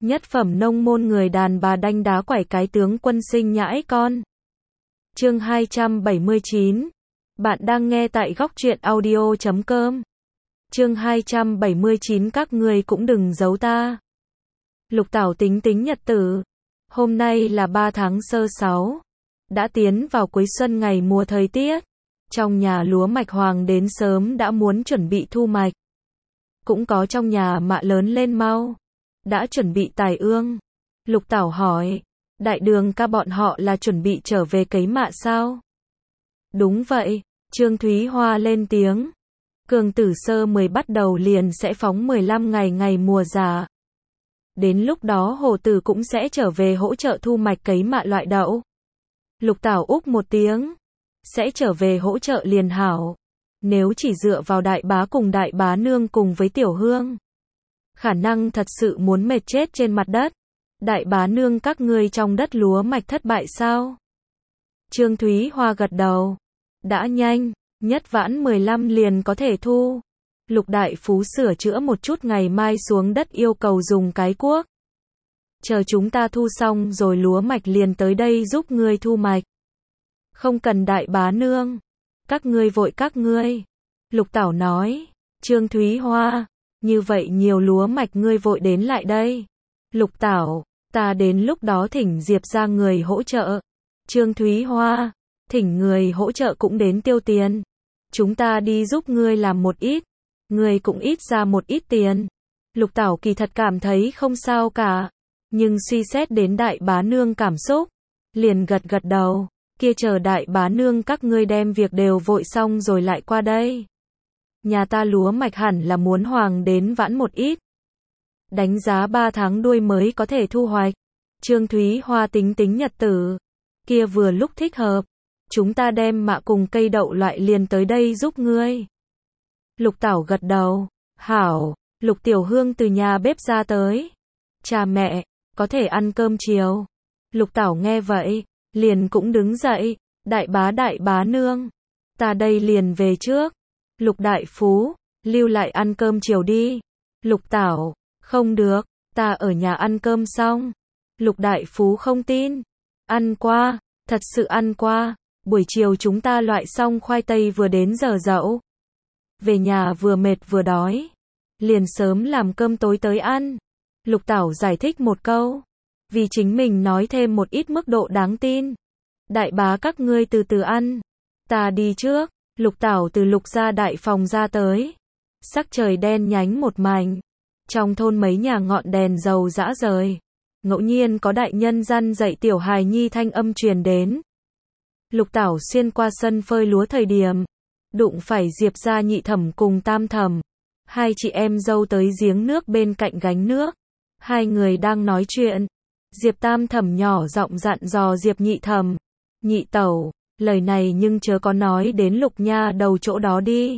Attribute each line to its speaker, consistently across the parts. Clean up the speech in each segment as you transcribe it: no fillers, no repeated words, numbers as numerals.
Speaker 1: Nhất phẩm nông môn người đàn bà đanh đá quẩy cái tướng quân sinh nhãi con. Chương 279. Bạn đang nghe tại góc truyện audio.com. Chương 279 các ngươi cũng đừng giấu ta. Lục Tảo tính tính nhật tử. Hôm nay là 3 tháng sơ 6. Đã tiến vào cuối xuân ngày mùa thời tiết. Trong nhà lúa mạch hoàng đến sớm đã muốn chuẩn bị thu mạch. Cũng có trong nhà mạ lớn lên mau. Đã chuẩn bị tài ương. Lục Tảo hỏi. Đại đường ca bọn họ là chuẩn bị trở về cấy mạ sao? Đúng vậy. Trương Thúy Hoa lên tiếng. Cường tử sơ 10 bắt đầu liền sẽ phóng 15 ngày mùa giả. Đến lúc đó hồ tử cũng sẽ trở về hỗ trợ thu mạch cấy mạ loại đậu. Lục Tảo úc một tiếng. Sẽ trở về hỗ trợ liền hảo. Nếu chỉ dựa vào đại bá cùng đại bá nương cùng với tiểu hương. Khả năng thật sự muốn mệt chết trên mặt đất. Đại bá nương các ngươi trong đất lúa mạch thất bại sao? Trương Thúy Hoa gật đầu. Đã nhanh, nhất vãn 15 liền có thể thu. Lục đại phú sửa chữa một chút ngày mai xuống đất yêu cầu dùng cái cuốc. Chờ chúng ta thu xong rồi lúa mạch liền tới đây giúp ngươi thu mạch. Không cần đại bá nương. Các ngươi vội các ngươi. Lục Tảo nói. Trương Thúy Hoa. Như vậy nhiều lúa mạch ngươi vội đến lại đây. Lục Tảo. Ta đến lúc đó thỉnh Diệp ra người hỗ trợ. Trương Thúy Hoa. Thỉnh người hỗ trợ cũng đến tiêu tiền. Chúng ta đi giúp ngươi làm một ít. Ngươi cũng ít ra một ít tiền. Lục Tảo kỳ thật cảm thấy không sao cả. Nhưng suy xét đến đại bá nương cảm xúc. Liền gật gật đầu. Kia chờ đại bá nương các ngươi đem việc đều vội xong rồi lại qua đây. Nhà ta lúa mạch hẳn là muốn hoàng đến vãn một ít. Đánh giá 3 tháng đuôi mới có thể thu hoạch. Trương Thúy Hoa tính tính nhật tử. Kia vừa lúc thích hợp. Chúng ta đem mạ cùng cây đậu loại liền tới đây giúp ngươi. Lục Tảo gật đầu. Hảo. Lục Tiểu Hương từ nhà bếp ra tới. Cha mẹ, có thể ăn cơm chiều. Lục Tảo nghe vậy. Liền cũng đứng dậy. Đại bá nương. Ta đây liền về trước. Lục đại phú. Lưu lại ăn cơm chiều đi. Lục Tảo. Không được. Ta ở nhà ăn cơm xong. Lục đại phú không tin. Ăn qua. Thật sự ăn qua. Buổi chiều chúng ta loại xong khoai tây vừa đến giờ dậu. Về nhà vừa mệt vừa đói. Liền sớm làm cơm tối tới ăn. Lục Tảo giải thích một câu. Vì chính mình nói thêm một ít mức độ đáng tin. Đại bá các ngươi từ từ ăn. Ta đi trước. Lục Tảo từ Lục gia đại phòng ra tới. Sắc trời đen nhánh một mảnh. Trong thôn mấy nhà ngọn đèn dầu rã rời. Ngẫu nhiên có đại nhân răn dạy tiểu hài nhi thanh âm truyền đến. Lục Tảo xuyên qua sân phơi lúa thời điểm. Đụng phải Diệp gia nhị thẩm cùng tam thẩm. Hai chị em dâu tới giếng nước bên cạnh gánh nước. Hai người đang nói chuyện. Diệp tam thẩm nhỏ giọng dặn dò Diệp nhị thẩm. Nhị tẩu, lời này nhưng chớ có nói đến Lục nha đầu chỗ đó đi.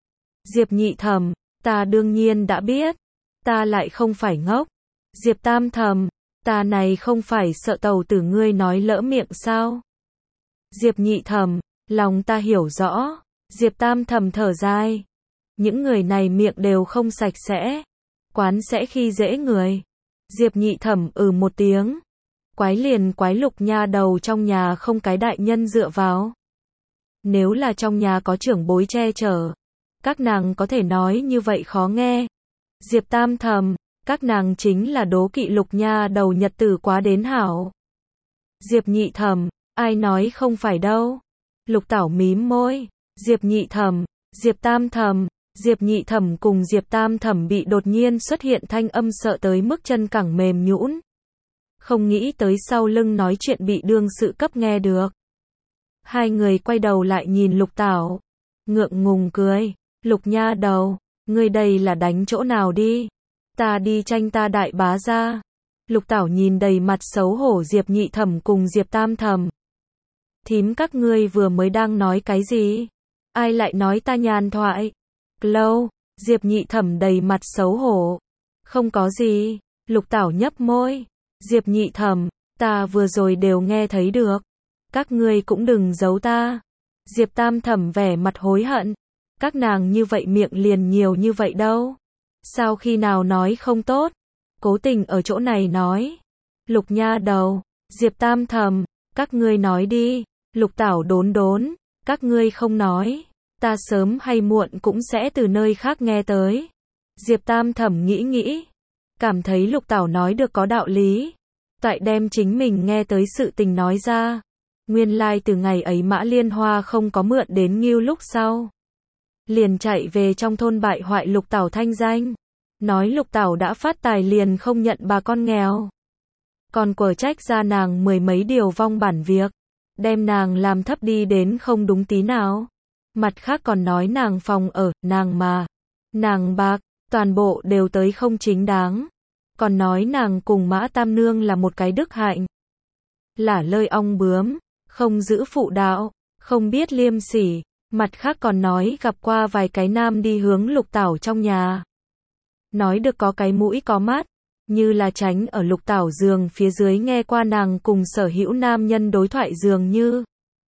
Speaker 1: Diệp nhị thẩm, ta đương nhiên đã biết. Ta lại không phải ngốc. Diệp tam thẩm, ta này không phải sợ tẩu tử ngươi nói lỡ miệng sao? Diệp nhị thẩm, lòng ta hiểu rõ. Diệp tam thẩm thở dài. Những người này miệng đều không sạch sẽ. Quán sẽ khi dễ người. Diệp nhị thẩm một tiếng. Quái liền quái Lục nha đầu trong nhà không cái đại nhân dựa vào. Nếu là trong nhà có trưởng bối che chở. Các nàng có thể nói như vậy khó nghe. Diệp tam thẩm, các nàng chính là đố kỵ Lục nha đầu nhật tử quá đến hảo. Diệp nhị thẩm, ai nói không phải đâu. Lục Tảo mím môi. Diệp nhị thẩm, Diệp tam thẩm. Diệp nhị thẩm cùng Diệp tam thẩm bị đột nhiên xuất hiện thanh âm sợ tới mức chân cẳng mềm nhũn. Không nghĩ tới sau lưng nói chuyện bị đương sự cấp nghe được. Hai người quay đầu lại nhìn Lục Tảo. Ngượng ngùng cười. Lục nha đầu, ngươi đây là đánh chỗ nào đi? Ta đi tranh ta đại bá ra. Lục Tảo nhìn đầy mặt xấu hổ Diệp nhị thẩm cùng Diệp tam thẩm. Thím các ngươi vừa mới đang nói cái gì? Ai lại nói ta nhàn thoại? Lâu, Diệp nhị thẩm đầy mặt xấu hổ. Không có gì. Lục Tảo nhấp môi. Diệp nhị thẩm, ta vừa rồi đều nghe thấy được. Các ngươi cũng đừng giấu ta. Diệp tam thẩm vẻ mặt hối hận. Các nàng như vậy miệng liền nhiều như vậy đâu. Sao khi nào nói không tốt? cố tình ở chỗ này nói. Lục nha đầu, Diệp Tam Thẩm, các ngươi nói đi. Lục Tảo đốn đốn, các ngươi không nói, ta sớm hay muộn cũng sẽ từ nơi khác nghe tới. Diệp Tam Thẩm nghĩ nghĩ, cảm thấy Lục Tảo nói được có đạo lý, tại đem chính mình nghe tới sự tình nói ra. Nguyên lai từ ngày ấy Mã Liên Hoa không có mượn đến Ngưu lúc sau, liền chạy về trong thôn bại hoại Lục Tảo thanh danh, nói Lục Tảo đã phát tài liền không nhận bà con nghèo, còn quở trách ra nàng mười mấy điều vong bản việc, đem nàng làm thấp đi đến không đúng tí nào. Mặt khác còn nói nàng phòng ở, nàng bạc, toàn bộ đều tới không chính đáng. Còn nói nàng cùng Mã Tam Nương là một cái đức hạnh. Lả lơi ong bướm, không giữ phụ đạo, không biết liêm sỉ. Mặt khác còn nói gặp qua vài cái nam đi hướng Lục Tảo trong nhà. Nói được có cái mũi có mắt, như là tránh ở Lục Tảo giường phía dưới nghe qua nàng cùng sở hữu nam nhân đối thoại dường như.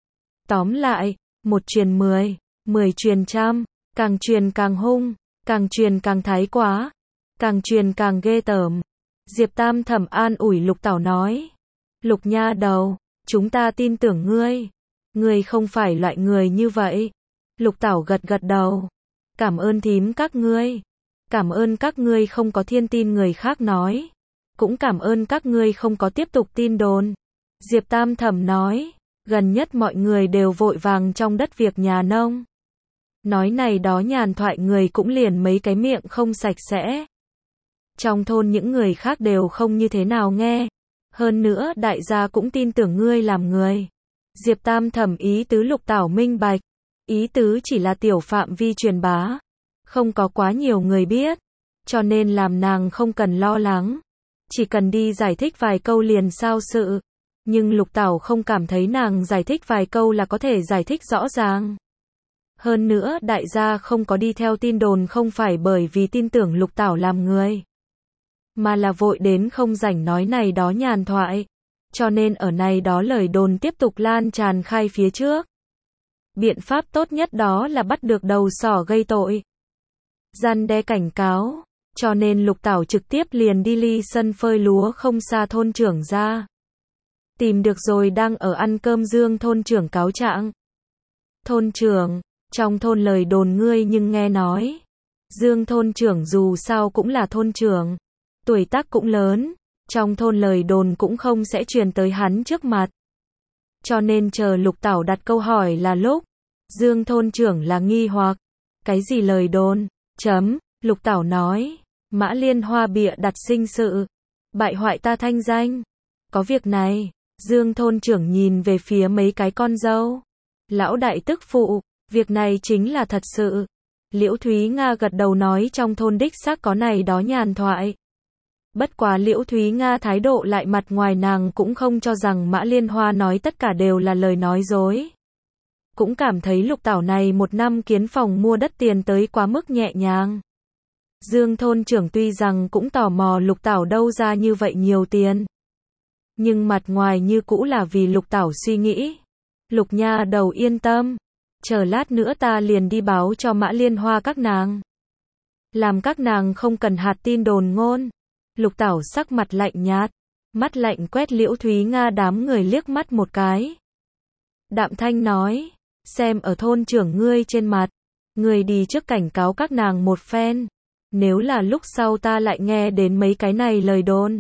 Speaker 1: Tóm lại, 1 truyền 10, 10 truyền trăm, càng truyền càng hung, càng truyền càng thái quá, càng truyền càng ghê tởm. Diệp Tam Thẩm an ủi Lục Tảo nói, Lục nha đầu, chúng ta tin tưởng ngươi không phải loại người như vậy. Lục Tảo gật gật đầu, cảm ơn thím các ngươi. Cảm ơn các ngươi không có thiên tin người khác nói. Cũng cảm ơn các ngươi không có tiếp tục tin đồn. Diệp Tam Thẩm nói, gần nhất mọi người đều vội vàng trong đất việc nhà nông. Nói này đó nhàn thoại người cũng liền mấy cái miệng không sạch sẽ. Trong thôn những người khác đều không như thế nào nghe. Hơn nữa đại gia cũng tin tưởng ngươi làm người. Diệp Tam Thẩm ý tứ Lục Tảo minh bạch. Ý tứ chỉ là tiểu phạm vi truyền bá. Không có quá nhiều người biết, cho nên làm nàng không cần lo lắng, chỉ cần đi giải thích vài câu liền sao sự. Nhưng Lục Tảo không cảm thấy nàng giải thích vài câu là có thể giải thích rõ ràng. Hơn nữa đại gia không có đi theo tin đồn không phải bởi vì tin tưởng Lục Tảo làm người, mà là vội đến không rảnh nói này đó nhàn thoại. Cho nên ở này đó lời đồn tiếp tục lan tràn khai phía trước. Biện pháp tốt nhất đó là bắt được đầu sỏ gây tội, răn đe cảnh cáo, cho nên Lục Tảo trực tiếp liền đi ly sân phơi lúa không xa thôn trưởng ra. Tìm được rồi đang ở ăn cơm Dương thôn trưởng cáo trạng. Thôn trưởng, trong thôn lời đồn ngươi nhưng nghe nói. Dương thôn trưởng dù sao cũng là thôn trưởng, tuổi tác cũng lớn, trong thôn lời đồn cũng không sẽ truyền tới hắn trước mặt. Cho nên chờ Lục Tảo đặt câu hỏi là lúc, Dương thôn trưởng là nghi hoặc, cái gì lời đồn? Lục Tảo nói, Mã Liên Hoa bịa đặt sinh sự, bại hoại ta thanh danh. Có việc này, Dương thôn trưởng nhìn về phía mấy cái con dâu. Lão đại tức phụ, việc này chính là thật sự. Liễu Thúy Nga gật đầu nói trong thôn đích xác có này đó nhàn thoại. Bất quá Liễu Thúy Nga thái độ lại mặt ngoài nàng cũng không cho rằng Mã Liên Hoa nói tất cả đều là lời nói dối. Cũng cảm thấy Lục Tảo này 1 năm kiến phòng mua đất tiền tới quá mức nhẹ nhàng. Dương thôn trưởng tuy rằng cũng tò mò Lục Tảo đâu ra như vậy nhiều tiền, nhưng mặt ngoài như cũ là vì Lục Tảo suy nghĩ. Lục nha đầu yên tâm, chờ lát nữa ta liền đi báo cho Mã Liên Hoa các nàng, làm các nàng không cần hạt tin đồn ngôn. Lục Tảo sắc mặt lạnh nhạt, mắt lạnh quét Liễu Thúy Nga đám người liếc mắt một cái. Đạm thanh nói, xem ở thôn trưởng ngươi trên mặt, ngươi đi trước cảnh cáo các nàng một phen. Nếu là lúc sau ta lại nghe đến mấy cái này lời đồn,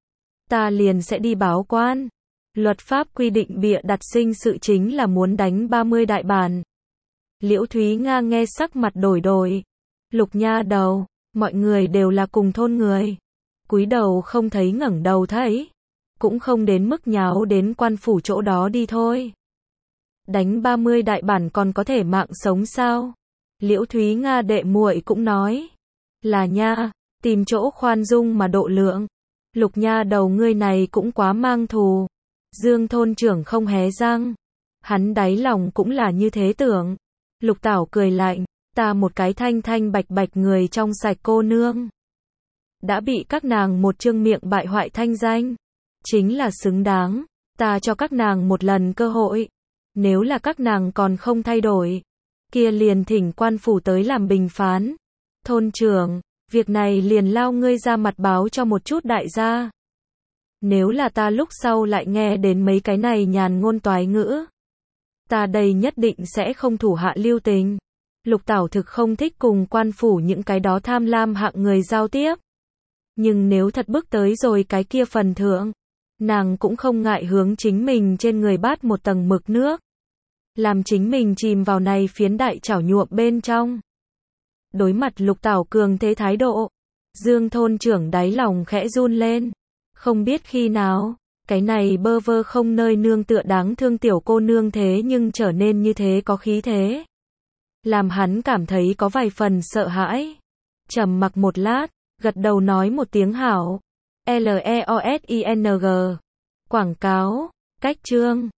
Speaker 1: ta liền sẽ đi báo quan. Luật pháp quy định bịa đặt sinh sự chính là muốn đánh 30 đại bản. Liễu Thúy Nga nghe sắc mặt đổi đổi. Lục nha đầu, mọi người đều là cùng thôn người. Cúi đầu không thấy ngẩng đầu thấy. Cũng không đến mức nháo đến quan phủ chỗ đó đi thôi. Đánh 30 đại bản còn có thể mạng sống sao? Liễu Thúy Nga đệ muội cũng nói. Là nha, tìm chỗ khoan dung mà độ lượng. Lục nha đầu ngươi này cũng quá mang thù. Dương thôn trưởng không hé răng. Hắn đáy lòng cũng là như thế tưởng. Lục Tảo cười lạnh, ta một cái thanh thanh bạch bạch người trong sạch cô nương, đã bị các nàng một chương miệng bại hoại thanh danh. Chính là xứng đáng, ta cho các nàng một lần cơ hội. Nếu là các nàng còn không thay đổi, kia liền thỉnh quan phủ tới làm bình phán. Thôn trưởng, Việc này liền lao ngươi ra mặt báo cho một chút đại gia. Nếu là ta lúc sau lại nghe đến mấy cái này nhàn ngôn toái ngữ, ta đây nhất định sẽ không thủ hạ lưu tình. Lục Tảo thực không thích cùng quan phủ những cái đó tham lam hạng người giao tiếp. Nhưng nếu thật bước tới rồi cái kia phần thượng, nàng cũng không ngại hướng chính mình trên người bát một tầng mực nước. Làm chính mình chìm vào này phiến đại chảo nhuộm bên trong. Đối mặt Lục Tảo cường thế thái độ, Dương thôn trưởng đáy lòng khẽ run lên. Không biết khi nào, cái này bơ vơ không nơi nương tựa đáng thương tiểu cô nương thế nhưng trở nên như thế có khí thế. Làm hắn cảm thấy có vài phần sợ hãi. Trầm mặc một lát, gật đầu nói một tiếng hảo. LEOSING. Quảng cáo, cách chương.